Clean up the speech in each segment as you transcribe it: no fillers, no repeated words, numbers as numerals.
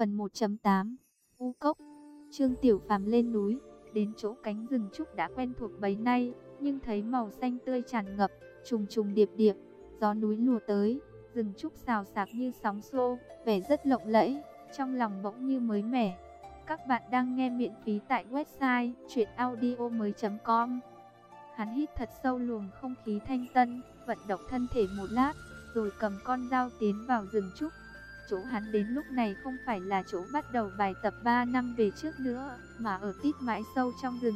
Phần 1.8 U Cốc. Trương Tiểu Phàm lên núi, đến chỗ cánh rừng trúc đã quen thuộc bấy nay, nhưng thấy màu xanh tươi tràn ngập, trùng trùng điệp điệp, gió núi lùa tới, rừng trúc xào xạc như sóng xô, vẻ rất lộng lẫy, trong lòng bỗng như mới mẻ. Các bạn đang nghe miễn phí tại website chuyenaudio.com. Hắn hít thật sâu luồng không khí thanh tân, vận động thân thể một lát, rồi cầm con dao tiến vào rừng trúc. Chỗ hắn đến lúc này không phải là chỗ bắt đầu bài tập 3 năm về trước nữa, mà ở tít mãi sâu trong rừng,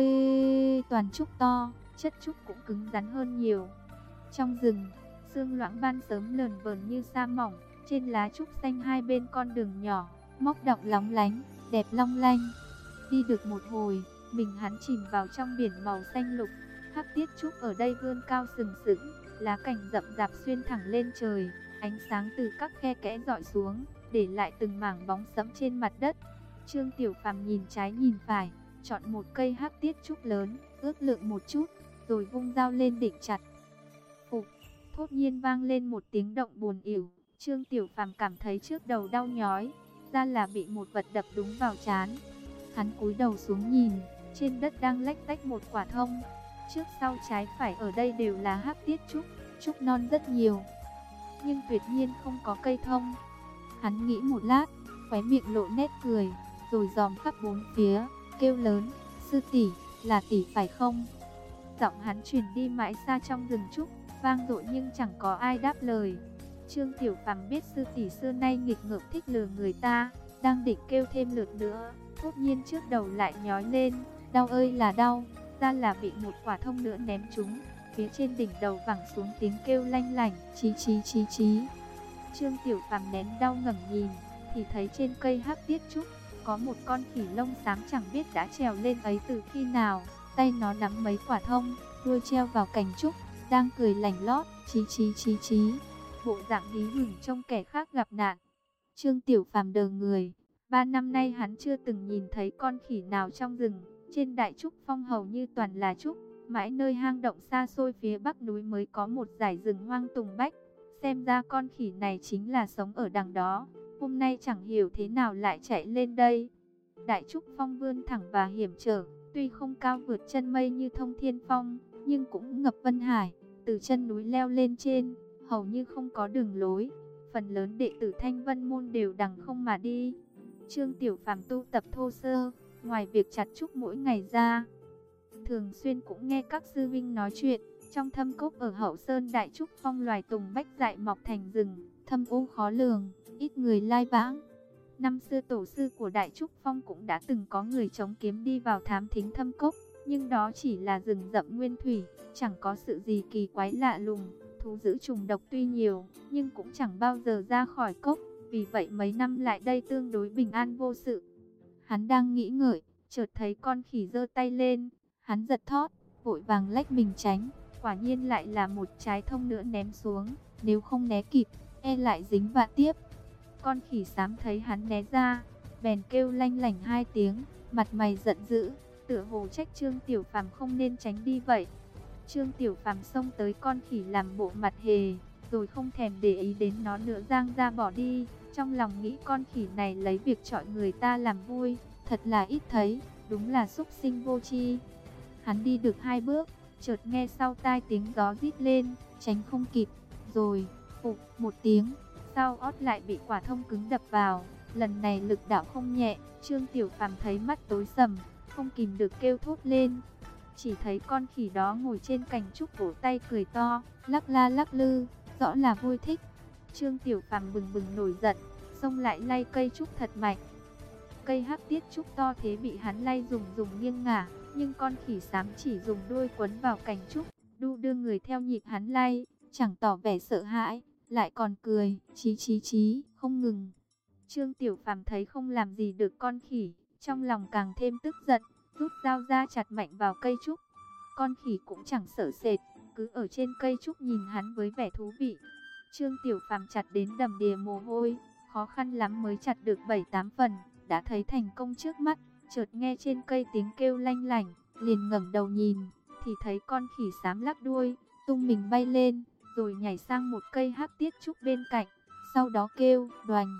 nơi toàn trúc to, chất trúc cũng cứng rắn hơn nhiều. Trong rừng, sương loãng ban sớm lờn vờn như sa mỏng, trên lá trúc xanh hai bên con đường nhỏ, móc đọng lóng lánh, đẹp long lanh. Đi được một hồi, mình hắn chìm vào trong biển màu xanh lục. Hắc tiết trúc ở đây vươn cao sừng sững, lá cành rậm rạp xuyên thẳng lên trời, ánh sáng từ các khe kẽ rọi xuống, để lại từng mảng bóng sẫm trên mặt đất. Trương Tiểu Phàm nhìn trái nhìn phải, chọn một cây hắc tiết trúc lớn, ước lượng một chút, rồi vung dao lên định chặt. Phục, thốt nhiên vang lên một tiếng động buồn ỉu. Trương Tiểu Phàm cảm thấy trước đầu đau nhói, ra là bị một vật đập đúng vào trán. Hắn cúi đầu xuống nhìn, trên đất đang lách tách một quả thông. Trước sau trái phải ở đây đều là hắc tiết trúc, trúc non rất nhiều, nhưng tuyệt nhiên không có cây thông. Hắn nghĩ một lát, khóe miệng lộ nét cười, rồi dòm khắp bốn phía, kêu lớn: "Sư tỷ, là tỷ phải không?" Giọng hắn truyền đi mãi xa trong rừng trúc, vang dội nhưng chẳng có ai đáp lời. Trương Tiểu Phàm biết sư tỷ xưa nay nghịch ngợm thích lừa người ta, đang định kêu thêm lượt nữa, đột nhiên trước đầu lại nhói lên, đau ơi là đau, ra là bị một quả thông nữa ném trúng. Phía trên đỉnh đầu vẳng xuống tiếng kêu lanh lảnh, chí chí chí chí. Trương Tiểu Phàm nén đau ngẩng nhìn, thì thấy trên cây hắc tiết trúc có một con khỉ lông xám chẳng biết đã trèo lên ấy từ khi nào, tay nó nắm mấy quả thông, đuôi treo vào cành trúc, đang cười lảnh lót, chí chí chí chí. Bộ dạng hí hửng trông kẻ khác gặp nạn. Trương Tiểu Phàm đờ người, 3 năm nay hắn chưa từng nhìn thấy con khỉ nào trong rừng, trên đại trúc phong hầu như toàn là trúc. Mãi nơi hang động xa xôi phía bắc núi mới có một dải rừng hoang tùng bách. Xem ra con khỉ này chính là sống ở đằng đó, hôm nay chẳng hiểu thế nào lại chạy lên đây. Đại trúc phong vươn thẳng và hiểm trở, tuy không cao vượt chân mây như Thông Thiên Phong, nhưng cũng ngập Vân Hải. Từ chân núi leo lên trên, hầu như không có đường lối, phần lớn đệ tử Thanh Vân môn đều đằng không mà đi. Trương Tiểu Phàm tu tập thô sơ, ngoài việc chặt trúc mỗi ngày ra, thường xuyên cũng nghe các sư vinh nói chuyện. Trong thâm cốc ở Hậu Sơn Đại Trúc Phong, loài tùng bách dại mọc thành rừng, thâm u khó lường, ít người lai vãng. Năm xưa tổ sư của Đại Trúc Phong cũng đã từng có người chống kiếm đi vào thám thính thâm cốc, nhưng đó chỉ là rừng rậm nguyên thủy, chẳng có sự gì kỳ quái lạ lùng. Thú dữ trùng độc tuy nhiều, nhưng cũng chẳng bao giờ ra khỏi cốc, vì vậy mấy năm lại đây tương đối bình an vô sự. Hắn đang nghĩ ngợi, chợt thấy con khỉ giơ tay lên. Hắn giật thót, vội vàng lách mình tránh, quả nhiên lại là một trái thông nữa ném xuống, nếu không né kịp, e lại dính vạ tiếp. Con khỉ xám thấy hắn né ra, bèn kêu lanh lảnh 2 tiếng, mặt mày giận dữ, tựa hồ trách Trương Tiểu Phàm không nên tránh đi vậy. Trương Tiểu Phàm xông tới con khỉ làm bộ mặt hề, rồi không thèm để ý đến nó nữa, giang ra bỏ đi, trong lòng nghĩ con khỉ này lấy việc chọi người ta làm vui, thật là ít thấy, đúng là súc sinh vô tri. Hắn đi được 2 bước, chợt nghe sau tai tiếng gió rít lên, tránh không kịp, rồi phục một tiếng, sau ót lại bị quả thông cứng đập vào. Lần này lực đạo không nhẹ, Trương Tiểu Phàm thấy mắt tối sầm, không kìm được kêu thốt lên. Chỉ thấy con khỉ đó ngồi trên cành trúc vỗ tay cười to, lắc la lắc lư, rõ là vui thích. Trương Tiểu Phàm bừng bừng nổi giận, xông lại lay cây trúc thật mạnh. Cây hắc tiết trúc to thế bị hắn lay dùng nghiêng ngả, nhưng con khỉ xám chỉ dùng đuôi quấn vào cành trúc, đu đưa người theo nhịp hắn lay, chẳng tỏ vẻ sợ hãi, lại còn cười chí chí chí không ngừng. Trương Tiểu Phàm thấy không làm gì được con khỉ, trong lòng càng thêm tức giận, rút dao ra chặt mạnh vào cây trúc. Con khỉ cũng chẳng sợ sệt, cứ ở trên cây trúc nhìn hắn với vẻ thú vị. Trương Tiểu Phàm chặt đến đầm đìa mồ hôi, khó khăn lắm mới chặt được 7-8 phần, đã thấy thành công trước mắt. Chợt nghe trên cây tiếng kêu lanh lảnh, liền ngẩng đầu nhìn, thì thấy con khỉ xám lắc đuôi, tung mình bay lên, rồi nhảy sang một cây hắc tiết trúc bên cạnh, sau đó kêu đoành,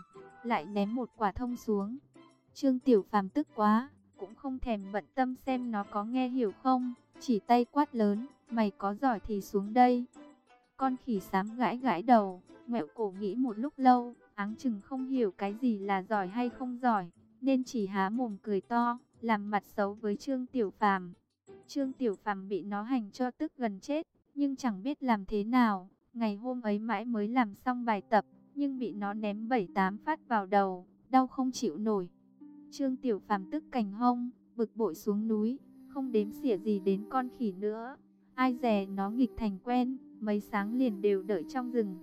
lại ném một quả thông xuống. Trương Tiểu Phàm tức quá, cũng không thèm bận tâm xem nó có nghe hiểu không, chỉ tay quát lớn, mày có giỏi thì xuống đây. Con khỉ xám gãi gãi đầu, ngoẹo cổ nghĩ một lúc lâu, áng chừng không hiểu cái gì là giỏi hay không giỏi, nên chỉ há mồm cười to, làm mặt xấu với Trương Tiểu Phàm. Trương Tiểu Phàm bị nó hành cho tức gần chết, nhưng chẳng biết làm thế nào. Ngày hôm ấy mãi mới làm xong bài tập, nhưng bị nó ném 7-8 phát vào đầu, đau không chịu nổi. Trương Tiểu Phàm tức cành hông, bực bội xuống núi, không đếm xỉa gì đến con khỉ nữa. Ai dè nó nghịch thành quen, mấy sáng liền đều đợi trong rừng.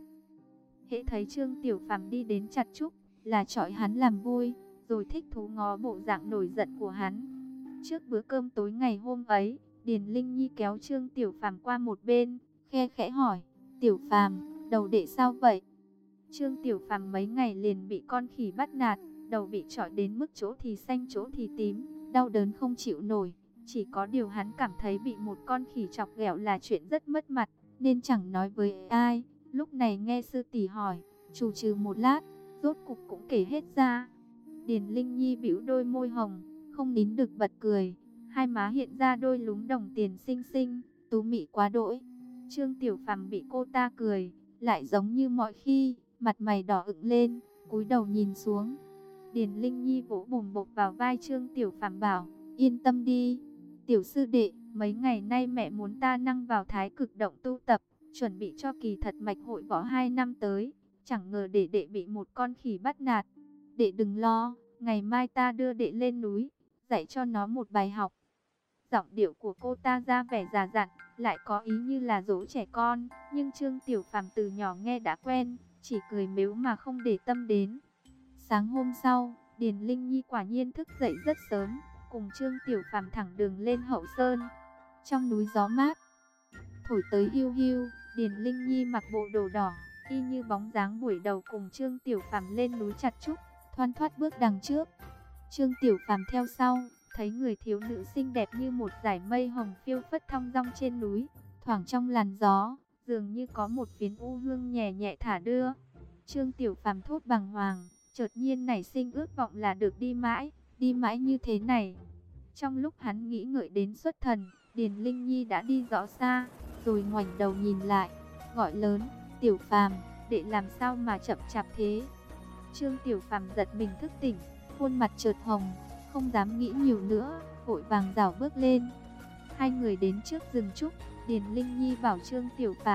Hễ thấy Trương Tiểu Phàm đi đến chặt trúc, là chọi hắn làm vui, rồi thích thú ngó bộ dạng nổi giận của hắn. Trước bữa cơm tối ngày hôm ấy, Điền Linh Nhi kéo Trương Tiểu Phàm qua một bên, khe khẽ hỏi, Tiểu Phàm, đầu đệ sao vậy? Trương Tiểu Phàm mấy ngày liền bị con khỉ bắt nạt, đầu bị chọi đến mức chỗ thì xanh chỗ thì tím, đau đớn không chịu nổi. Chỉ có điều hắn cảm thấy bị một con khỉ chọc ghẹo là chuyện rất mất mặt, nên chẳng nói với ai. Lúc này nghe sư tỷ hỏi, trù trừ một lát, rốt cục cũng kể hết ra. Điền Linh Nhi bĩu đôi môi hồng, không nín được bật cười, hai má hiện ra đôi lúm đồng tiền xinh xinh, tú mị quá đỗi. Trương Tiểu Phàm bị cô ta cười, lại giống như mọi khi, mặt mày đỏ ửng lên, cúi đầu nhìn xuống. Điền Linh Nhi vỗ bồm bộp vào vai Trương Tiểu Phàm bảo, yên tâm đi, tiểu sư đệ, mấy ngày nay mẹ muốn ta năng vào Thái Cực Động tu tập, chuẩn bị cho kỳ thật mạch hội võ 2 năm tới, chẳng ngờ để đệ bị một con khỉ bắt nạt. Đệ đừng lo, ngày mai ta đưa đệ lên núi, dạy cho nó một bài học. Giọng điệu của cô ta ra vẻ già dặn, lại có ý như là dỗ trẻ con, nhưng Trương Tiểu Phàm từ nhỏ nghe đã quen, chỉ cười mếu mà không để tâm đến. Sáng hôm sau, Điền Linh Nhi quả nhiên thức dậy rất sớm, cùng Trương Tiểu Phàm thẳng đường lên Hậu Sơn. Trong núi gió mát thổi tới hiu hiu, Điền Linh Nhi mặc bộ đồ đỏ, y như bóng dáng buổi đầu cùng Trương Tiểu Phàm lên núi chặt trúc, thoăn thoắt bước đằng trước. Trương Tiểu Phàm theo sau, thấy người thiếu nữ xinh đẹp như một dải mây hồng phiêu phất thong dong trên núi, thoảng trong làn gió, dường như có một phiến u hương nhẹ nhẹ thả đưa. Trương Tiểu Phàm thốt bàng hoàng, chợt nhiên nảy sinh ước vọng là được đi mãi như thế này. Trong lúc hắn nghĩ ngợi đến xuất thần, Điền Linh Nhi đã đi rõ xa, rồi ngoảnh đầu nhìn lại, gọi lớn, Tiểu Phàm, đệ làm sao mà chậm chạp thế? Trương Tiểu Phàm giật mình thức tỉnh, khuôn mặt chợt hồng, không dám nghĩ nhiều nữa, vội vàng rảo bước lên. Hai người đến trước rừng trúc, Điền Linh Nhi bảo Trương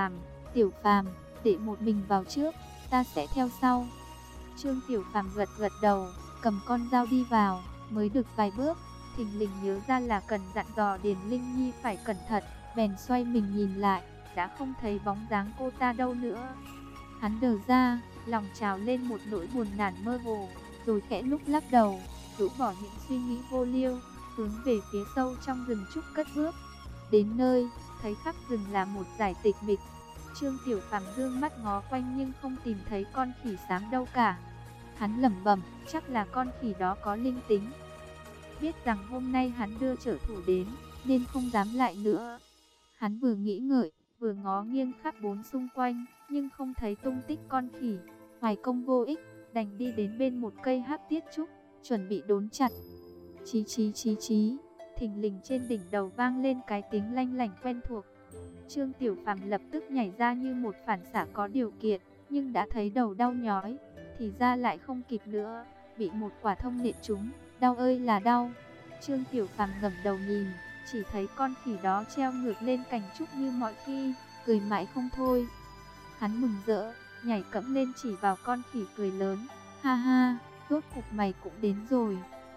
Tiểu Phàm, đệ một mình vào trước, ta sẽ theo sau. Trương Tiểu Phàm gật gật đầu, cầm con dao đi vào, mới được vài bước, thình lình nhớ ra là cần dặn dò Điền Linh Nhi phải cẩn thận, bèn xoay mình nhìn lại, đã không thấy bóng dáng cô ta đâu nữa. Hắn đờ ra, lòng trào lên một nỗi buồn nản mơ hồ, rồi khẽ lúc lắc đầu, rũ bỏ những suy nghĩ vô liêu, hướng về phía sâu trong rừng trúc cất bước. Đến nơi, thấy khắp rừng là một dải tịch mịch. Trương Tiểu Phàm dương mắt ngó quanh nhưng không tìm thấy con khỉ xám đâu cả. Hắn lẩm bẩm, chắc là con khỉ đó có linh tính. Biết rằng hôm nay hắn đưa trợ thủ đến, nên không dám lại nữa. Hắn vừa nghĩ ngợi, vừa ngó nghiêng khắp bốn xung quanh, nhưng không thấy tung tích con khỉ. Hoài công vô ích, đành đi đến bên một cây hắc tiết trúc, chuẩn bị đốn chặt. Chí chí chí chí, thình lình trên đỉnh đầu vang lên cái tiếng lanh lảnh quen thuộc. Trương Tiểu Phàm lập tức nhảy ra như một phản xạ có điều kiện, nhưng đã thấy đầu đau nhói, thì ra lại không kịp nữa, bị một quả thông nện trúng, đau ơi là đau. Trương Tiểu Phàm ngẩng đầu nhìn, chỉ thấy con khỉ đó treo ngược lên cành trúc như mọi khi, cười mãi không thôi. Hắn mừng rỡ, nhảy cẫng lên chỉ vào con khỉ cười lớn, ha ha, rốt cục mày cũng đến rồi.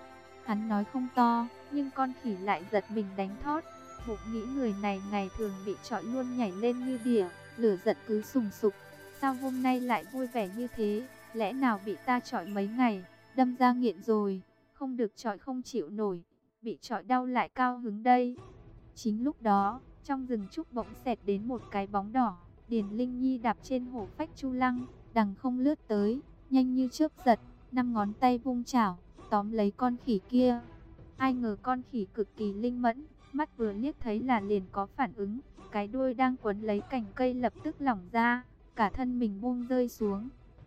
Hắn nói không to, nhưng con khỉ lại giật mình đánh thót, bụng nghĩ người này ngày thường bị chọi luôn nhảy lên như đỉa, lửa giận cứ sùng sục, sao hôm nay lại vui vẻ như thế, lẽ nào bị ta chọi mấy ngày, đâm ra nghiện rồi, không được chọi không chịu nổi, bị chọi đau lại cao hứng đây. Chính lúc đó, trong rừng trúc bỗng xẹt đến một cái bóng đỏ, Điền Linh Nhi đạp trên hổ phách chu lăng, đằng không lướt tới, nhanh như chớp giật, 5 ngón tay vung chảo, tóm lấy con khỉ kia. Ai ngờ con khỉ cực kỳ linh mẫn, mắt vừa liếc thấy là liền có phản ứng, cái đuôi đang quấn lấy cành cây lập tức lỏng ra, cả thân mình buông rơi xuống.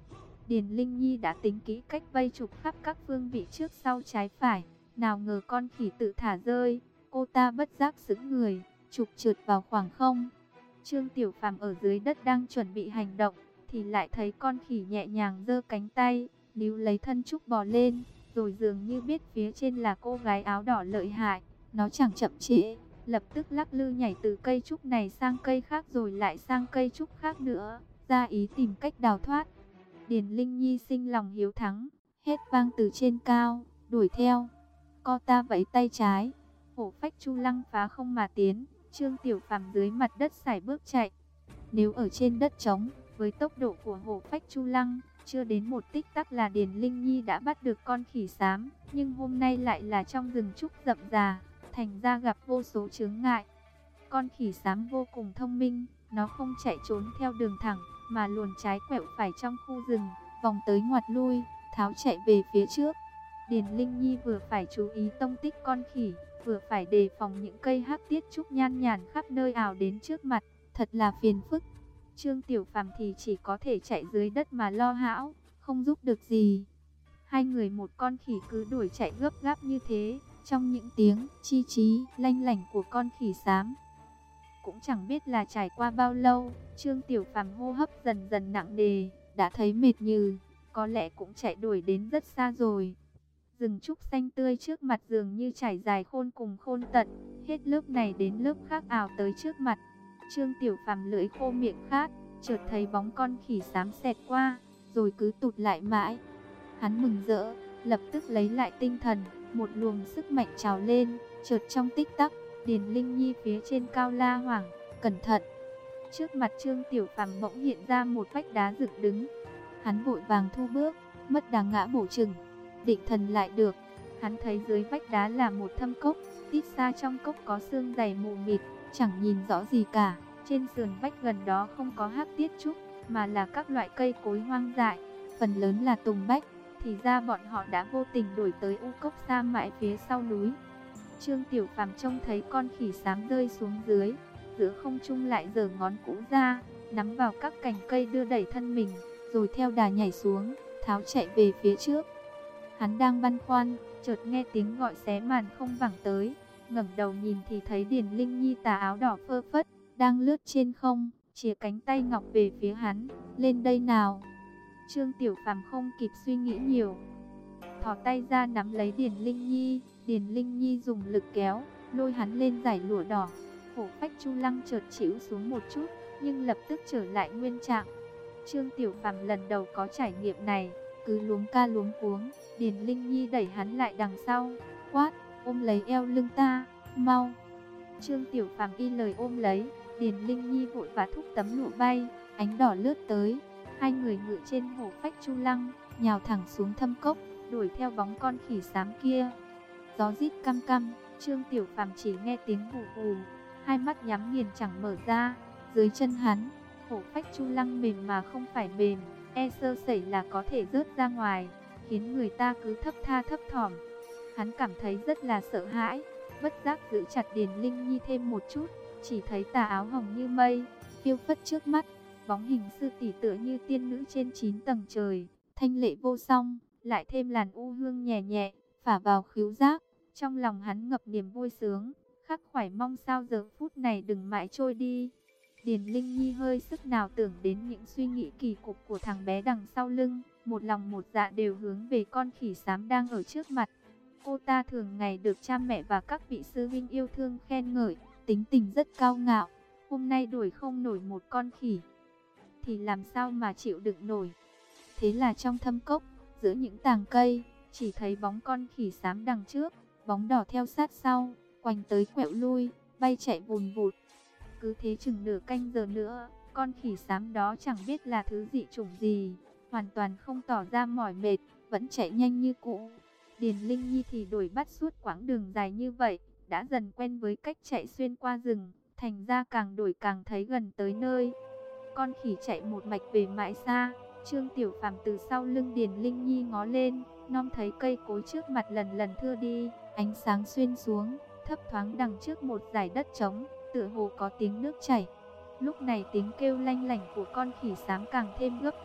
Điền Linh Nhi đã tính kỹ cách vây trục khắp các phương vị trước sau trái phải, nào ngờ con khỉ tự thả rơi, cô ta bất giác sững người, trục trượt vào khoảng không. Trương Tiểu Phàm ở dưới đất đang chuẩn bị hành động, thì lại thấy con khỉ nhẹ nhàng giơ cánh tay, níu lấy thân trúc bò lên, rồi dường như biết phía trên là cô gái áo đỏ lợi hại, nó chẳng chậm trễ, lập tức lắc lư nhảy từ cây trúc này sang cây khác rồi lại sang cây trúc khác nữa, ra ý tìm cách đào thoát. Điền Linh Nhi sinh lòng hiếu thắng, hét vang từ trên cao, đuổi theo. Co ta vẫy tay trái, hổ phách chu lăng phá không mà tiến, Trương Tiểu Phàm dưới mặt đất sải bước chạy. Nếu ở trên đất trống, với tốc độ của hổ phách chu lăng, chưa đến một tích tắc là Điền Linh Nhi đã bắt được con khỉ xám, nhưng hôm nay lại là trong rừng trúc rậm rà, thành ra gặp vô số chướng ngại. Con khỉ xám vô cùng thông minh, nó không chạy trốn theo đường thẳng, mà luồn trái quẹo phải trong khu rừng, vòng tới ngoặt lui, tháo chạy về phía trước. Điền Linh Nhi vừa phải chú ý tông tích con khỉ, vừa phải đề phòng những cây hắc tiết trúc nhan nhản khắp nơi ảo đến trước mặt, thật là phiền phức. Trương Tiểu Phàm thì chỉ có thể chạy dưới đất mà lo hão, không giúp được gì. Hai người một con khỉ cứ đuổi chạy gấp gáp như thế, trong những tiếng chi chí lanh lảnh của con khỉ xám. Cũng chẳng biết là trải qua bao lâu, Trương Tiểu Phàm hô hấp dần dần nặng nề, đã thấy mệt nhừ, có lẽ cũng chạy đuổi đến rất xa rồi. Rừng trúc xanh tươi trước mặt dường như trải dài khôn cùng khôn tận, hết lớp này đến lớp khác ào tới trước mặt. Trương Tiểu Phàm lưỡi khô miệng khát, chợt thấy bóng con khỉ xám xẹt qua, rồi cứ tụt lại mãi. Hắn mừng rỡ, lập tức lấy lại tinh thần, một luồng sức mạnh trào lên, chợt trong tích tắc, Điền Linh Nhi phía trên cao la hoảng, cẩn thận. Trước mặt Trương Tiểu Phàm bỗng hiện ra một vách đá dựng đứng. Hắn vội vàng thu bước, mất đà ngã bổ chừng. Định thần lại được, hắn thấy dưới vách đá là một thâm cốc, tít xa trong cốc có sương dày mù mịt, chẳng nhìn rõ gì cả. Trên sườn vách gần đó không có hắc tiết trúc, mà là các loại cây cối hoang dại, phần lớn là tùng bách. Thì ra bọn họ đã vô tình đuổi tới u cốc xa mãi phía sau núi. Trương Tiểu Phàm trông thấy con khỉ xám rơi xuống dưới, giữa không trung lại giở ngón cũ ra, nắm vào các cành cây đưa đẩy thân mình, rồi theo đà nhảy xuống, tháo chạy về phía trước. Hắn đang băn khoăn, chợt nghe tiếng gọi xé màn không vẳng tới, ngẩng đầu nhìn thì thấy Điền Linh Nhi tà áo đỏ phơ phất, đang lướt trên không, chìa cánh tay ngọc về phía hắn, lên đây nào. Trương Tiểu Phàm không kịp suy nghĩ nhiều, thò tay ra nắm lấy Điền Linh Nhi. Điền Linh Nhi dùng lực kéo, lôi hắn lên dải lụa đỏ. Hổ phách chu lăng chợt chĩu xuống một chút, nhưng lập tức trở lại nguyên trạng. Trương Tiểu Phàm lần đầu có trải nghiệm này, cứ luống ca luống cuống. Điền Linh Nhi đẩy hắn lại đằng sau, quát, ôm lấy eo lưng ta, mau. Trương Tiểu Phàm y lời ôm lấy, Điền Linh Nhi vội vã thúc tấm lụa bay, ánh đỏ lướt tới. Hai người ngự trên hổ phách chu lăng, nhào thẳng xuống thâm cốc, đuổi theo bóng con khỉ xám kia. Gió rít căm căm, Trương Tiểu Phàm chỉ nghe tiếng vù vù, hai mắt nhắm nghiền chẳng mở ra. Dưới chân hắn, hổ phách chu lăng mềm mà không phải mềm, e sơ sẩy là có thể rớt ra ngoài, khiến người ta cứ thấp tha thấp thỏm. Hắn cảm thấy rất là sợ hãi, bất giác giữ chặt Điền Linh Nhi thêm một chút, chỉ thấy tà áo hồng như mây, phiêu phất trước mắt, bóng hình sư tỷ tựa như tiên nữ trên 9 tầng trời, thanh lệ vô song, lại thêm làn u hương nhẹ nhẹ, phả vào khứu giác. Trong lòng hắn ngập niềm vui sướng, khắc khoải mong sao giờ phút này đừng mãi trôi đi. Điền Linh Nhi hơi sức nào tưởng đến những suy nghĩ kỳ cục của thằng bé đằng sau lưng, một lòng một dạ đều hướng về con khỉ xám đang ở trước mặt. Cô ta thường ngày được cha mẹ và các vị sư huynh yêu thương khen ngợi, tính tình rất cao ngạo. Hôm nay đuổi không nổi một con khỉ, thì làm sao mà chịu đựng nổi. Thế là trong thâm cốc, giữa những tàng cây, chỉ thấy bóng con khỉ xám đằng trước, bóng đỏ theo sát sau, quanh tới quẹo lui, bay chạy vùn vụt. Cứ thế chừng nửa canh giờ nữa, con khỉ xám đó chẳng biết là thứ dị chủng gì, hoàn toàn không tỏ ra mỏi mệt, vẫn chạy nhanh như cũ. Điền Linh Nhi thì đuổi bắt suốt quãng đường dài như vậy, đã dần quen với cách chạy xuyên qua rừng, thành ra càng đuổi càng thấy gần tới nơi. Con khỉ chạy một mạch về mãi xa, Trương Tiểu Phàm từ sau lưng Điền Linh Nhi ngó lên, nom thấy cây cối trước mặt lần lần thưa đi, ánh sáng xuyên xuống, thấp thoáng đằng trước một dải đất trống, tựa hồ có tiếng nước chảy. Lúc này tiếng kêu lanh lảnh của con khỉ xám càng thêm gấp gáp,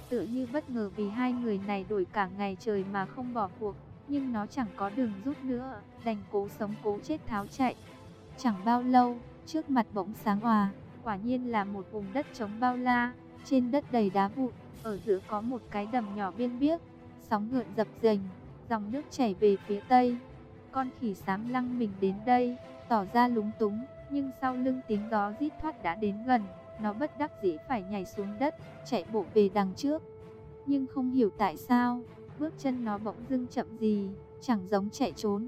tựa như bất ngờ vì hai người này đổi cả ngày trời mà không bỏ cuộc. Nhưng nó chẳng có đường rút nữa, đành cố sống cố chết tháo chạy. Chẳng bao lâu, trước mặt bỗng sáng òa, quả nhiên là một vùng đất trống bao la, trên đất đầy đá vụn, ở giữa có một cái đầm nhỏ biên biếc, sóng gợn dập dềnh, dòng nước chảy về phía tây. Con khỉ xám lăng mình đến đây, tỏ ra lúng túng, nhưng sau lưng tiếng gió rít thoát đã đến gần, nó bất đắc dĩ phải nhảy xuống đất, chạy bộ về đằng trước. Nhưng không hiểu tại sao, bước chân nó bỗng dưng chậm gì, chẳng giống chạy trốn,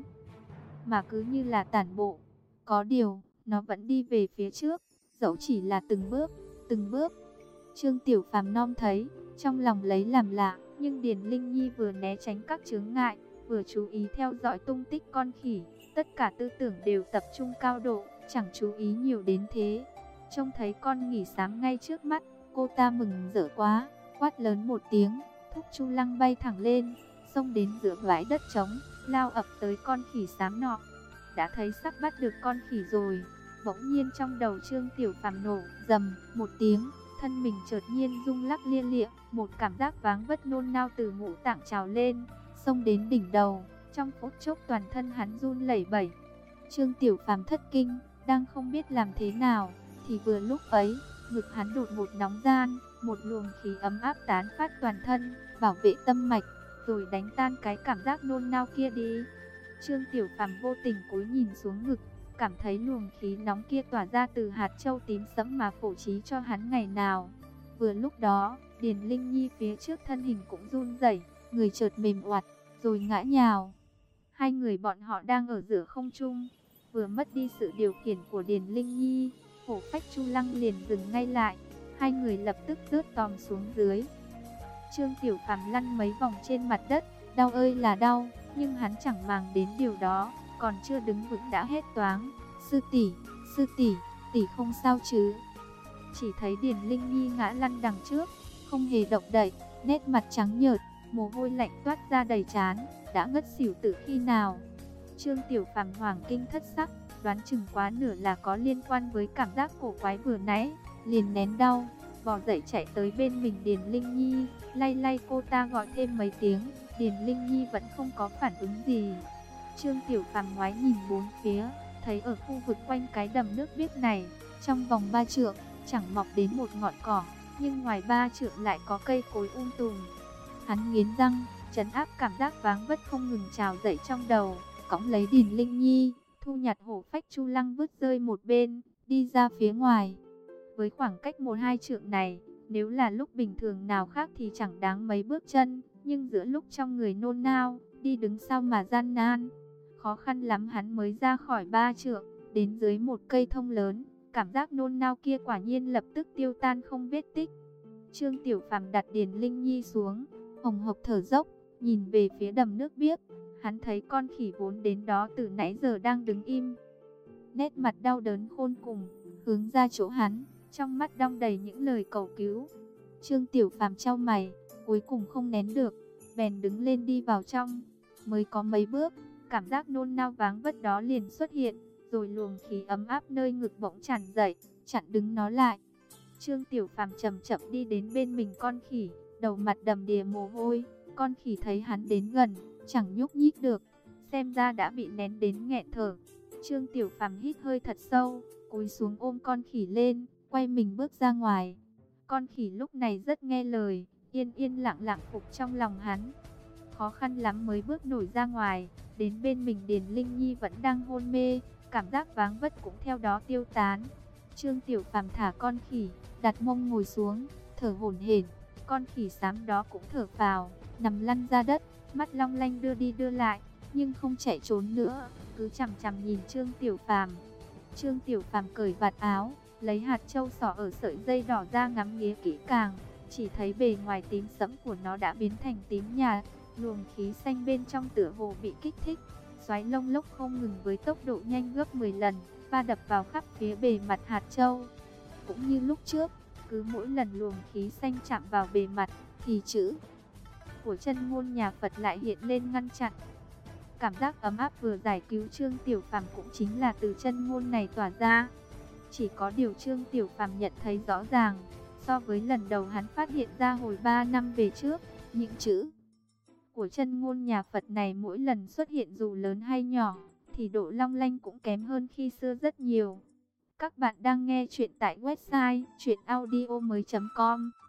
mà cứ như là tản bộ. Có điều, nó vẫn đi về phía trước, dẫu chỉ là từng bước, từng bước. Trương Tiểu Phàm nom thấy, trong lòng lấy làm lạ, nhưng Điền Linh Nhi vừa né tránh các chướng ngại, vừa chú ý theo dõi tung tích con khỉ, tất cả tư tưởng đều tập trung cao độ, chẳng chú ý nhiều đến thế. Trông thấy con khỉ xám ngay trước mắt, cô ta mừng rỡ quá, quát lớn một tiếng, thúc Chu Lăng bay thẳng lên, xông đến giữa bãi đất trống, lao ập tới con khỉ xám nọ. Đã thấy sắp bắt được con khỉ rồi, bỗng nhiên trong đầu Trương Tiểu Phàm nổ rầm một tiếng, thân mình chợt nhiên rung lắc lia lịa, một cảm giác váng vất nôn nao từ ngũ tạng trào lên, xông đến đỉnh đầu, trong phút chốc toàn thân hắn run lẩy bẩy. Trương Tiểu Phàm thất kinh, đang không biết làm thế nào, thì vừa lúc ấy, ngực hắn đột một nóng gian, một luồng khí ấm áp tán phát toàn thân, bảo vệ tâm mạch, rồi đánh tan cái cảm giác nôn nao kia đi. Trương Tiểu Phàm vô tình cúi nhìn xuống ngực, cảm thấy luồng khí nóng kia tỏa ra từ hạt châu tím sẫm mà phổ trí cho hắn ngày nào. Vừa lúc đó, Điền Linh Nhi phía trước thân hình cũng run rẩy, người chợt mềm oặt, rồi ngã nhào. Hai người bọn họ đang ở giữa không trung, vừa mất đi sự điều khiển của Điền Linh Nhi, hổ phách Chu Lăng liền dừng ngay lại, hai người lập tức rớt tòm xuống dưới. Trương Tiểu Phàm lăn mấy vòng trên mặt đất, đau ơi là đau, nhưng hắn chẳng màng đến điều đó, còn chưa đứng vững đã hét toáng: sư tỷ, tỷ không sao chứ? Chỉ thấy Điền Linh Nhi ngã lăn đằng trước, không hề động đậy, nét mặt trắng nhợt, mồ hôi lạnh toát ra đầy trán, đã ngất xỉu từ khi nào. Trương Tiểu Phàm hoàng kinh thất sắc, đoán chừng quá nửa là có liên quan với cảm giác cổ quái vừa nãy, liền nén đau, bò dậy chạy tới bên mình Điền Linh Nhi, lay lay cô ta gọi thêm mấy tiếng, Điền Linh Nhi vẫn không có phản ứng gì. Trương Tiểu Phàm ngoái nhìn bốn phía, thấy ở khu vực quanh cái đầm nước biếc này, trong vòng 3 trượng, chẳng mọc đến một ngọn cỏ, nhưng ngoài 3 trượng lại có cây cối tùm. Hắn nghiến răng, trấn áp cảm giác váng vất không ngừng trào dậy trong đầu, cõng lấy Điền Linh Nhi, thu nhặt hổ phách Chu Lăng vứt rơi một bên, đi ra phía ngoài. Với khoảng cách 1-2 trượng này, nếu là lúc bình thường nào khác thì chẳng đáng mấy bước chân, nhưng giữa lúc trong người nôn nao, đi đứng sao mà gian nan. Khó khăn lắm hắn mới ra khỏi 3 trượng, đến dưới một cây thông lớn, cảm giác nôn nao kia quả nhiên lập tức tiêu tan không vết tích. Trương Tiểu Phàm đặt Điền Linh Nhi xuống, hồng hộc thở dốc, nhìn về phía đầm nước biếc, hắn thấy con khỉ vốn đến đó từ nãy giờ đang đứng im, nét mặt đau đớn khôn cùng, hướng ra chỗ hắn, trong mắt đong đầy những lời cầu cứu. Trương Tiểu Phàm chau mày, cuối cùng không nén được, bèn đứng lên đi vào trong. Mới có mấy bước, cảm giác nôn nao váng vất đó liền xuất hiện, rồi luồng khí ấm áp nơi ngực bỗng tràn dậy, chặn đứng nó lại. Trương Tiểu Phàm chậm chậm đi đến bên mình con khỉ, đầu mặt đầm đìa mồ hôi. Con khỉ thấy hắn đến gần, chẳng nhúc nhích được, xem ra đã bị nén đến nghẹn thở. Trương Tiểu Phàm hít hơi thật sâu, cúi xuống ôm con khỉ lên, quay mình bước ra ngoài. Con khỉ lúc này rất nghe lời, yên yên lặng lặng phục trong lòng hắn. Khó khăn lắm mới bước nổi ra ngoài, đến bên mình Điền Linh Nhi vẫn đang hôn mê, cảm giác váng vất cũng theo đó tiêu tán. Trương Tiểu Phàm thả con khỉ, đặt mông ngồi xuống, thở hổn hển. Con khỉ xám đó cũng thở phào, nằm lăn ra đất, mắt long lanh đưa đi đưa lại, nhưng không chạy trốn nữa, cứ chằm chằm nhìn Trương Tiểu Phàm. Trương Tiểu Phàm cởi vạt áo, lấy hạt châu xỏ ở sợi dây đỏ ra ngắm nghía kỹ càng, chỉ thấy bề ngoài tím sẫm của nó đã biến thành tím nhạt, luồng khí xanh bên trong tựa hồ bị kích thích, xoáy lông lốc không ngừng với tốc độ nhanh gấp 10 lần, va đập vào khắp phía bề mặt hạt châu. Cũng như lúc trước, cứ mỗi lần luồng khí xanh chạm vào bề mặt, thì chữ của chân ngôn nhà Phật lại hiện lên ngăn chặn. Cảm giác ấm áp vừa giải cứu Trương Tiểu Phàm cũng chính là từ chân ngôn này tỏa ra. Chỉ có điều Trương Tiểu Phàm nhận thấy rõ ràng, so với lần đầu hắn phát hiện ra hồi 3 năm về trước. Những chữ của chân ngôn nhà Phật này mỗi lần xuất hiện dù lớn hay nhỏ, thì độ long lanh cũng kém hơn khi xưa rất nhiều. Các bạn đang nghe chuyện tại website chuyenaudio.com.